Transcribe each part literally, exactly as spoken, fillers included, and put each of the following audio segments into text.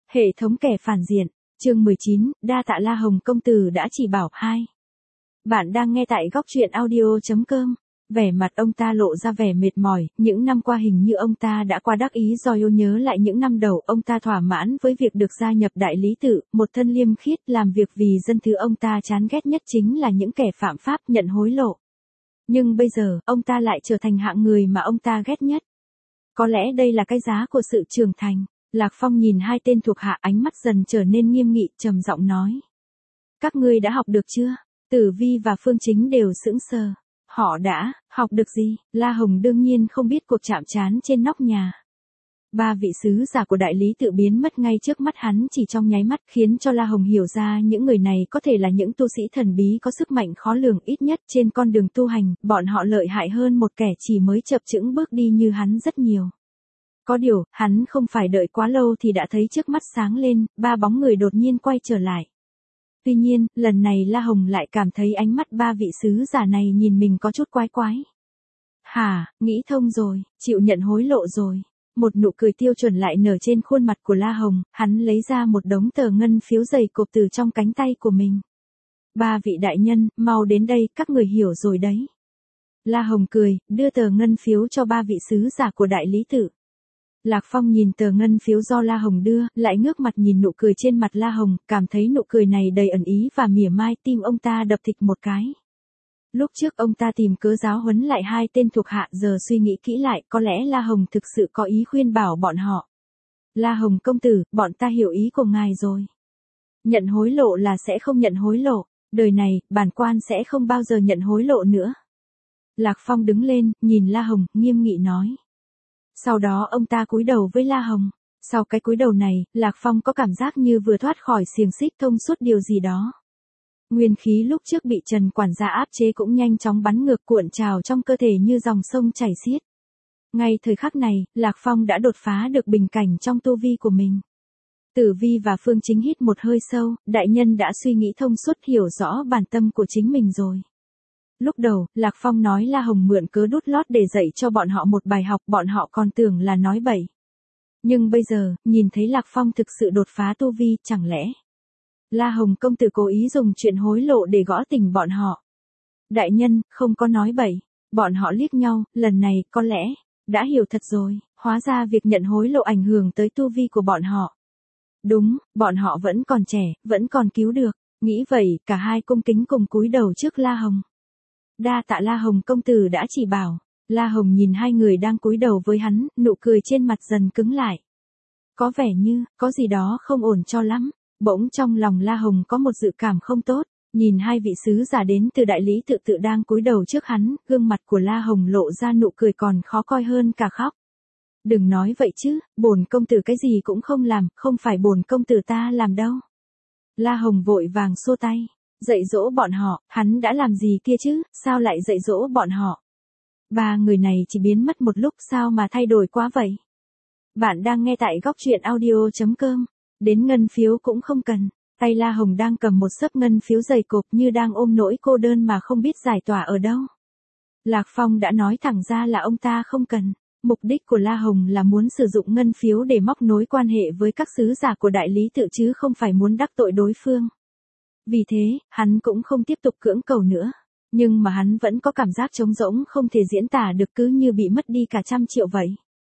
Hệ thống kẻ phản diện, chương mười chín, đa tạ La Hồng công tử đã chỉ bảo. Hai. Bạn đang nghe tại góc truyện audio.com. Vẻ mặt ông ta lộ ra vẻ mệt mỏi, những năm qua hình như ông ta đã qua đắc ý do yêu nhớ lại những năm đầu ông ta thỏa mãn với việc được gia nhập đại lý tự, một thân liêm khiết làm việc vì dân, thứ ông ta chán ghét nhất chính là những kẻ phạm pháp nhận hối lộ. Nhưng bây giờ, ông ta lại trở thành hạng người mà ông ta ghét nhất. Có lẽ đây là cái giá của sự trưởng thành. Lạc Phong nhìn hai tên thuộc hạ, ánh mắt dần trở nên nghiêm nghị, trầm giọng nói. Các ngươi đã học được chưa? Tử Vi và Phương Chính đều sững sờ. Họ đã, học được gì? La Hồng đương nhiên không biết cuộc chạm trán trên nóc nhà. Ba vị sứ giả của đại lý tự biến mất ngay trước mắt hắn chỉ trong nháy mắt, khiến cho La Hồng hiểu ra những người này có thể là những tu sĩ thần bí có sức mạnh khó lường, ít nhất trên con đường tu hành, bọn họ lợi hại hơn một kẻ chỉ mới chập chững bước đi như hắn rất nhiều. Có điều, hắn không phải đợi quá lâu thì đã thấy trước mắt sáng lên, ba bóng người đột nhiên quay trở lại. Tuy nhiên, lần này La Hồng lại cảm thấy ánh mắt ba vị sứ giả này nhìn mình có chút quái quái. Hả, nghĩ thông rồi, chịu nhận hối lộ rồi. Một nụ cười tiêu chuẩn lại nở trên khuôn mặt của La Hồng, hắn lấy ra một đống tờ ngân phiếu dày cộp từ trong cánh tay của mình. Ba vị đại nhân, mau đến đây, các người hiểu rồi đấy. La Hồng cười, đưa tờ ngân phiếu cho ba vị sứ giả của đại lý tự. Lạc Phong nhìn tờ ngân phiếu do La Hồng đưa, lại ngước mặt nhìn nụ cười trên mặt La Hồng, cảm thấy nụ cười này đầy ẩn ý và mỉa mai, tim ông ta đập thịch một cái. Lúc trước ông ta tìm cớ giáo huấn lại hai tên thuộc hạ, giờ suy nghĩ kỹ lại, có lẽ La Hồng thực sự có ý khuyên bảo bọn họ. La Hồng công tử, bọn ta hiểu ý của ngài rồi. Nhận hối lộ là sẽ không nhận hối lộ, đời này, bản quan sẽ không bao giờ nhận hối lộ nữa. Lạc Phong đứng lên, nhìn La Hồng, nghiêm nghị nói. Sau đó ông ta cúi đầu với La Hồng. Sau cái cúi đầu này, Lạc Phong có cảm giác như vừa thoát khỏi xiềng xích thông suốt điều gì đó. Nguyên khí lúc trước bị Trần quản gia áp chế cũng nhanh chóng bắn ngược cuộn trào trong cơ thể như dòng sông chảy xiết. Ngay thời khắc này, Lạc Phong đã đột phá được bình cảnh trong tu vi của mình. Tử Vi và Phương Chính hít một hơi sâu, đại nhân đã suy nghĩ thông suốt, hiểu rõ bản tâm của chính mình rồi. Lúc đầu, Lạc Phong nói La Hồng mượn cớ đút lót để dạy cho bọn họ một bài học, bọn họ còn tưởng là nói bậy. Nhưng bây giờ, nhìn thấy Lạc Phong thực sự đột phá tu vi, chẳng lẽ La Hồng công tử cố ý dùng chuyện hối lộ để gõ tỉnh bọn họ? Đại nhân, không có nói bậy. Bọn họ liếc nhau, lần này, có lẽ, đã hiểu thật rồi, hóa ra việc nhận hối lộ ảnh hưởng tới tu vi của bọn họ. Đúng, bọn họ vẫn còn trẻ, vẫn còn cứu được. Nghĩ vậy, cả hai cung kính cùng cúi đầu trước La Hồng. Đa tạ La Hồng công tử đã chỉ bảo. La Hồng nhìn hai người đang cúi đầu với hắn, nụ cười trên mặt dần cứng lại. Có vẻ như, có gì đó không ổn cho lắm. Bỗng trong lòng La Hồng có một dự cảm không tốt, nhìn hai vị sứ giả đến từ đại lý tự tự đang cúi đầu trước hắn, gương mặt của La Hồng lộ ra nụ cười còn khó coi hơn cả khóc. Đừng nói vậy chứ, bổn công tử cái gì cũng không làm, không phải bổn công tử ta làm đâu. La Hồng vội vàng xua tay. Dạy dỗ bọn họ, hắn đã làm gì kia chứ, sao lại dạy dỗ bọn họ? Ba người này chỉ biến mất một lúc, sao mà thay đổi quá vậy? Bạn đang nghe tại góc truyện audio.com. Đến ngân phiếu cũng không cần. Tay La Hồng đang cầm một xấp ngân phiếu dày cộp như đang ôm nỗi cô đơn mà không biết giải tỏa ở đâu. Lạc Phong đã nói thẳng ra là ông ta không cần. Mục đích của La Hồng là muốn sử dụng ngân phiếu để móc nối quan hệ với các sứ giả của đại lý tự chứ không phải muốn đắc tội đối phương. Vì thế, hắn cũng không tiếp tục cưỡng cầu nữa. Nhưng mà hắn vẫn có cảm giác trống rỗng không thể diễn tả được, cứ như bị mất đi cả trăm triệu vậy.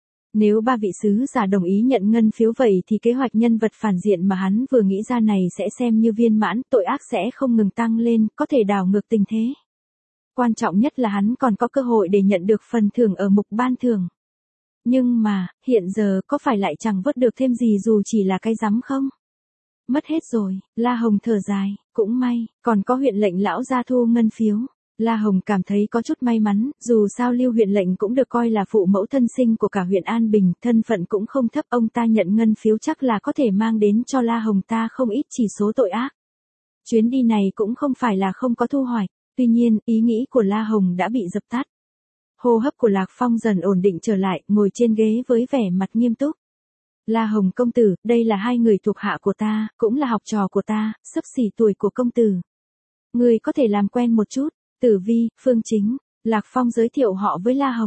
Nếu ba vị sứ giả đồng ý nhận ngân phiếu vậy thì kế hoạch nhân vật phản diện mà hắn vừa nghĩ ra này sẽ xem như viên mãn, tội ác sẽ không ngừng tăng lên, có thể đảo ngược tình thế. Quan trọng nhất là hắn còn có cơ hội để nhận được phần thưởng ở mục ban thưởng. Nhưng mà, hiện giờ có phải lại chẳng vớt được thêm gì dù chỉ là cái rắm không? Mất hết rồi, La Hồng thở dài, cũng may, còn có huyện lệnh lão gia thu ngân phiếu. La Hồng cảm thấy có chút may mắn, dù sao Lưu huyện lệnh cũng được coi là phụ mẫu thân sinh của cả huyện An Bình, thân phận cũng không thấp, ông ta nhận ngân phiếu chắc là có thể mang đến cho La Hồng ta không ít chỉ số tội ác. Chuyến đi này cũng không phải là không có thu hoạch, tuy nhiên, ý nghĩ của La Hồng đã bị dập tắt. Hô hấp của Lạc Phong dần ổn định trở lại, ngồi trên ghế với vẻ mặt nghiêm túc. La Hồng công tử, đây là hai người thuộc hạ của ta, cũng là học trò của ta, xấp xỉ tuổi của công tử. Người có thể làm quen một chút. Tử Vi, Phương Chính, Lạc Phong giới thiệu họ với La Hồng.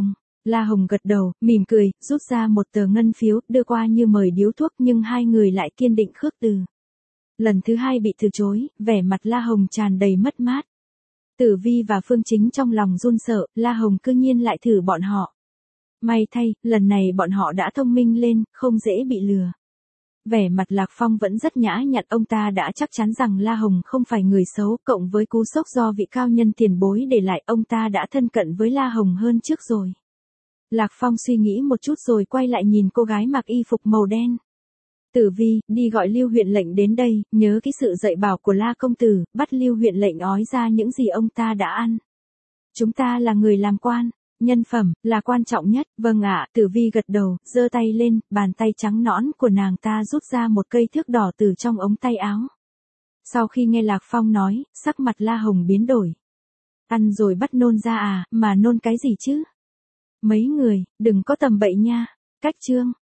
La Hồng gật đầu, mỉm cười, rút ra một tờ ngân phiếu, đưa qua như mời điếu thuốc nhưng hai người lại kiên định khước từ. Lần thứ hai bị từ chối, vẻ mặt La Hồng tràn đầy mất mát. Tử Vi và Phương Chính trong lòng run sợ, La Hồng cư nhiên lại thử bọn họ. May thay, lần này bọn họ đã thông minh lên, không dễ bị lừa. Vẻ mặt Lạc Phong vẫn rất nhã nhặn, ông ta đã chắc chắn rằng La Hồng không phải người xấu, cộng với cú sốc do vị cao nhân tiền bối để lại, ông ta đã thân cận với La Hồng hơn trước rồi. Lạc Phong suy nghĩ một chút rồi quay lại nhìn cô gái mặc y phục màu đen. Tử Vi, đi gọi Lưu huyện lệnh đến đây, nhớ cái sự dạy bảo của La công tử, bắt Lưu huyện lệnh ói ra những gì ông ta đã ăn. Chúng ta là người làm quan, nhân phẩm là quan trọng nhất. Vâng ạ, Tử Vi gật đầu, giơ tay lên, bàn tay trắng nõn của nàng ta rút ra một cây thước đỏ từ trong ống tay áo. Sau khi nghe Lạc Phong nói, sắc mặt La Hồng biến đổi. Ăn rồi bắt nôn ra à, mà nôn cái gì chứ? Mấy người, đừng có tầm bậy nha. Cách chương